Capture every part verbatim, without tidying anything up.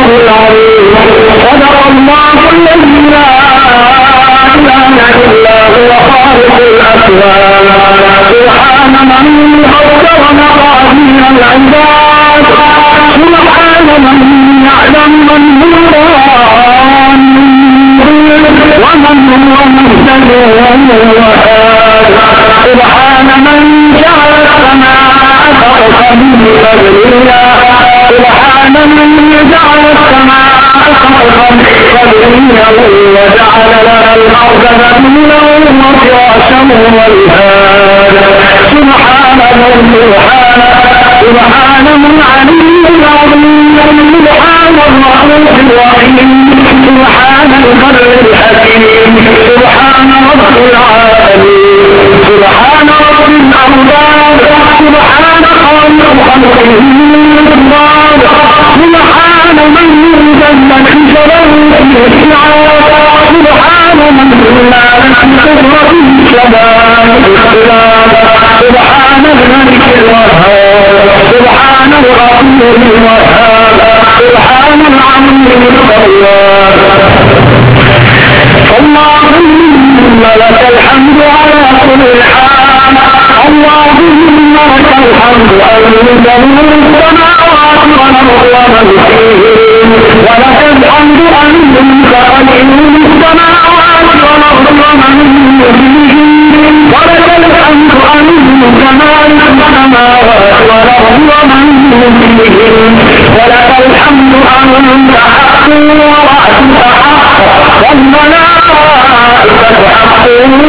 العظيم. صدق الله الذي لا إله إلا هو خالق الأكوان. سبحان من قدر مقادير العباد. سبحان من يعلم من هو ومن هو مهتد وهو هاد. سبحان من جعل السماء سقفا بفضله. سبحان من جعل السماء سقفا بفضله وجعل لها الأرض ذلولا وفراشا والهاد. سبحان من سبحان سبحان من علي عظيم. سبحان الرؤوف الرحيم. سبحان البر الحكيم. سبحان رب العالمين. سبحان رب الأرباب. سبحان خالق خلقه الأرباب. سبحان من جل حجره في السعاد. سبحان من لا يحصر في الشباب اختلاف. سبحان الملك الوهاب. سبحان الغفور الوهاب. سبحان العظيم الخلاق. اللهم لك الحمد على كل حال. اللهم لك الحمد أنت نور السماوات والأرض ومن فيهن. ولك الحمد أنت قديم السماوات والأرض ومن فيهن. ولك الحمد أنت مالك السماوات والأرض ومن فيهن. ولك الحمد أنت حق ورأسك حق والملائكة حق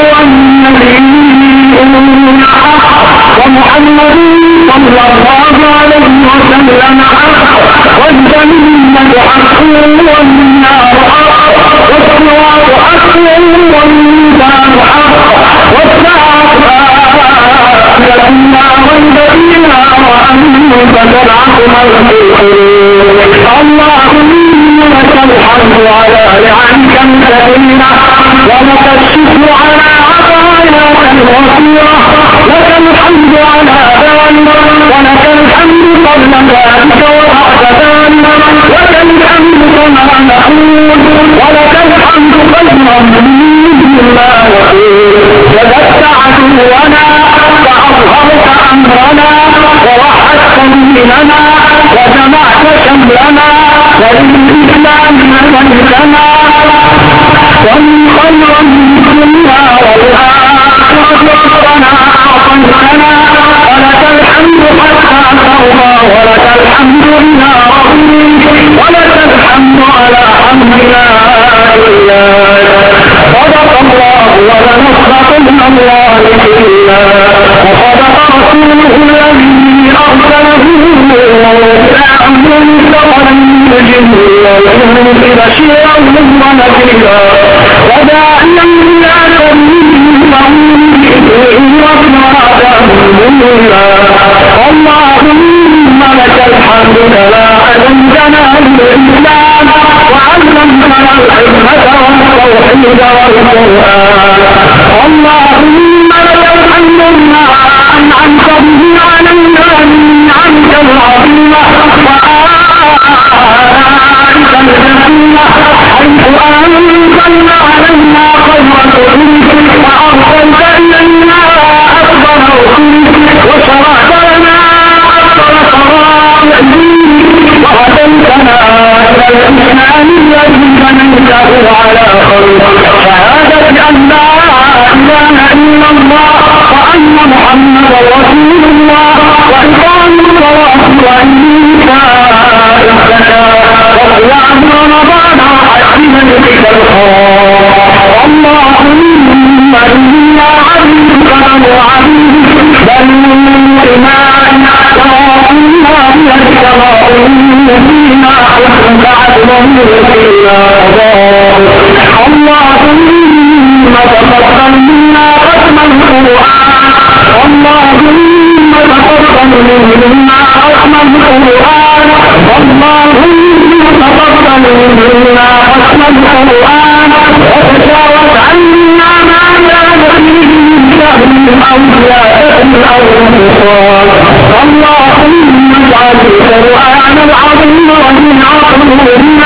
والنبيون حق ومحمد صلى الله عليه وسلم حق والجنة حق والنار حق والصراط حق والميزان حق والساعة آتية لا ريب فيها وأنت تبعث من في القبور. اللهم لك الحمد على نعمك الكثيرة ولك الشكر على عطاياك الوفيرة. لك الحمد على ذلك ولك الحمد قبل ذلك وبعد ذلك. لك الحمد كما نقول ولك الحمد خيرا مما نقول. جلست عدونا فأظهرت أمرنا ووحدت ديننا وجمعت شملنا وللإسلام ملكنا ومن خيرا الدنيا والآخرة ربنا أعطيتنا. ولك الحمد حتى ترضى ولك الحمد إذا رضيت. ولك الحمد على حمدنا إياك. صدق الله ولنصدق من الله إلا. وصدق رسوله الذي أرسله بالأمر ثقلا الجن والإنس بشيرا ونذيرا وداعيا إلى سبيله بإذنه وسراجا منيرا. اللهم لك الحمد كما هديتنا للإسلام وعلمتنا الحكمة والتوحيد والقرآن. اللهم لك الحمد بما أنعمت به علينا من نعمك العظيمة وآلك الجسيمة حيث أنزلنا علينا خير رسولك وأرسلت إلينا أكبر رسولك وشرعت لنا أكبر شرائع دينك وهديتنا إلى الإسلام الذي بنيته على خلقك. شهادة أن لا إله إلا الله وأن محمدا رسول الله وإقام الصلاة وإيتاء الزكاة وصيام رمضان وحج بيتك الحرام. اللهم إنا عبيدك بنو عبيدك بنو إمائك وراءنا بيدك راضين فينا حكمك عدلا فينا قضاءك. اللهم تقبل منا ختم القرآن. اللهم تقبل منا ختم القرآن. اللهم تقبل منا ختم القرآن وتجاوز عنا ما كان فيه من جهل أو زيادة أو نقصان. اللهم اجعل القرآن العظيم ربيع قلوبنا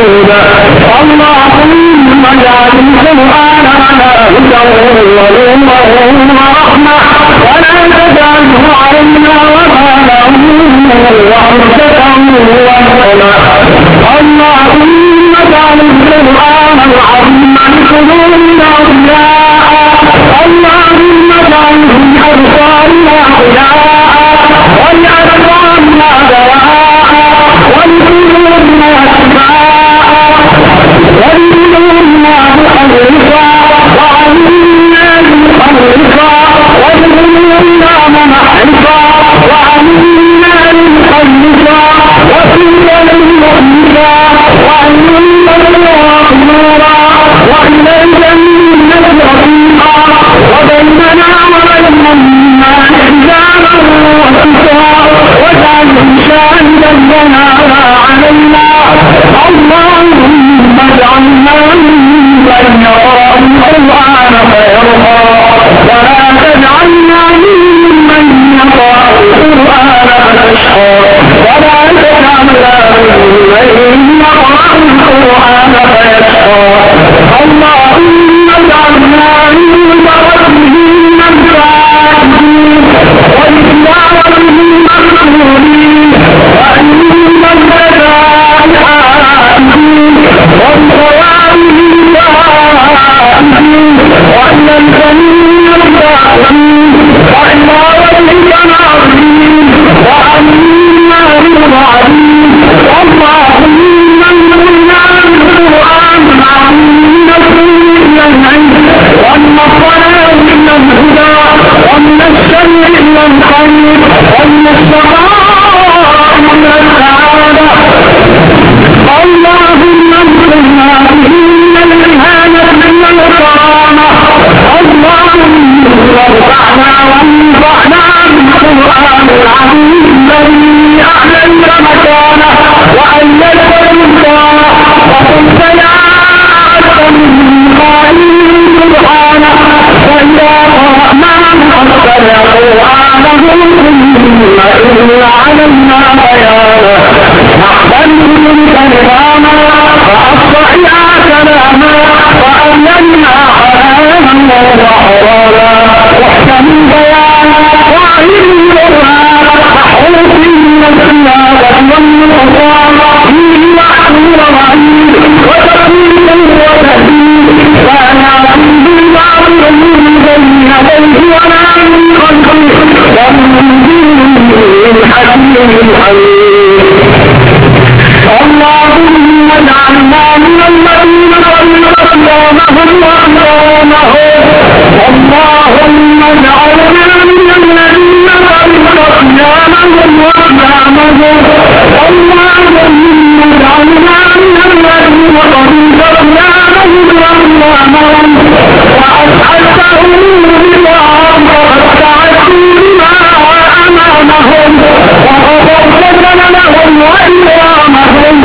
محمودا. اللهم اجعل القرآن لنا هدى ونورا ورحمة ولا تجعله علينا وبالا وحجة وهنا. اللهم اجعل القرآن العظيم لقلوبنا ضياء. اللهم اجعله في أبصارنا ضياء ولأبصارنا دواء ولقلوبنا شفاء ولقلوبنا مخلصا وعلمنا مخلصا ولقلوبنا منحصا وعلمنا مخلصا وفينا مخلصا وعلمنا نورا وإليك الجنة رفيقا وبيننا وبين الناس حجابا وسترا واجعل شاهدا لنا لا علينا. اللهم اجعلنا ممن يقرأ القرآن فيرضى ولا تجعلنا ممن يقرأ القرآن فيشقى ولا تجعلنا ممن يقرأ القرآن فيشقى. اللهم اجعلنا من بركته الفاتحين وإسلامه المقبولين وأئمة الجزاء الحائدين والصوابه الفائزين وإلى الجميع الداخلين وإلى وجهك ناظرين وأمنا بالظالمين. اللهم انزلنا بالقرآن العظيم من العلم والنصر من الهدى ومن الشر إلى الخير ومن الشقاء إلى السعادة. اللهم انصرنا به من الإهانة إلى الكرامة. اللهم ارفعنا وانفعنا بالقرآن العظيم الذي أعلنت مكانه وأيدت سلطانه وقلت يا أعز من قائل سبحانه وإذا قرأناه فاتبع قرآنه ثم إن علينا بيانه. نحمده كلامنا فأصلحنا كلاما وأملنا حلاما وحراما واحكم بيانا وعلم قرآنا وحروف النسيات والنقصان فيه محمول رهيب وتقييم وتهديد لا نعلم بالبعض من بين يديه ولا من خلفه تنزيل حكيم حميد. اللهم اجعلنا من الذين صلوا صيامهم وقيامهم. اللهم اجعلنا من الذين صلوا صيامهم وقيامهم. اللهم اجعلنا من الذين صلوا صيامهم وقيامهم وأسعدتهم بطاعتك واستعدوا بما أمامهم وغفرت لهم وإكرامهم.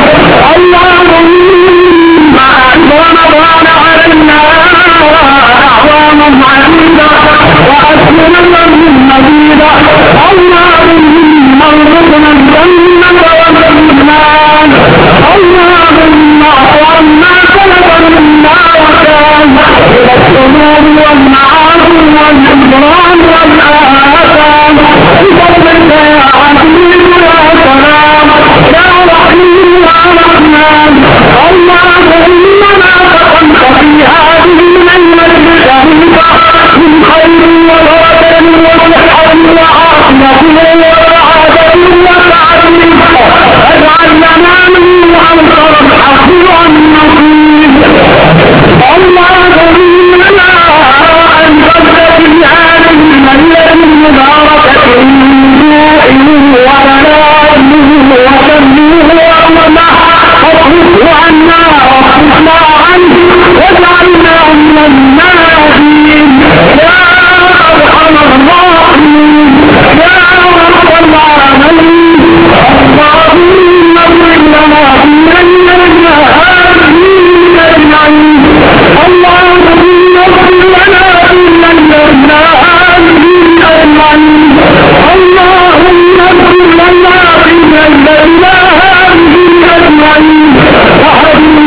اللهم أعد رمضان علينا أعواما عديدة وأسننا مزيدا. اللهم ارزقنا الجنة والإيمان. اللهم اعطنا سلفا منا وكان إلى الذنوب والمعاصي والجبران والآثام بفضلك يا عزيز يا سلام يا رحيم يا رحمن. اللهم لا تقنط في هذه الليلة الشريفة من خير وبركة وصحة وعافية وسعادة وسعة. اجعل لنا من أنصر الحق والنصير. اللهم لا أنفذت في هذه الليلة المباركة من جوع وبلاء وشر وظلمة فاصرفه عنا واصرفنا عنه واجعلنا من الناجين يا أرحم الراحمين يا رب العالمين. اللهم اغفر لنا في ليلتنا هذه أجمعين. اللهم اغفر لنا في ليلتنا هذه أجمعين. اللهم اغفر لنا في ليلتنا هذه أجمعين. وهب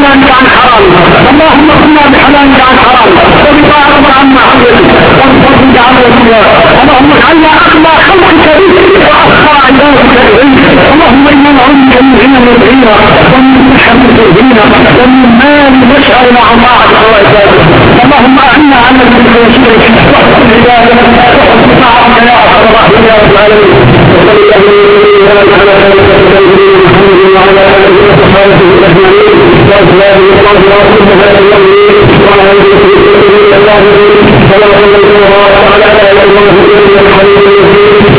بحلالك عن حرام، اللهم اغننا بحلالك عن حرام وبطاعتك عن معصيتك وبفضلك عن وصياك. اللهم اجعلنا اغنى خلقك بك واخفى عبادك اليك. اللهم انا نعوذ بك من غنى الغنى ومن صحة الغنى ومن مال نشأ عن طاعتك وعبادك. اللهم اعنا على ذكرك وشكرك واحسن عبادك واحسن طاعتك يا ارحم الراحمين يا رب العالمين. وصلى الله على محمد وعلى اله وصحبه اجمعين. والسلام الله ورحمه الله وبركاته.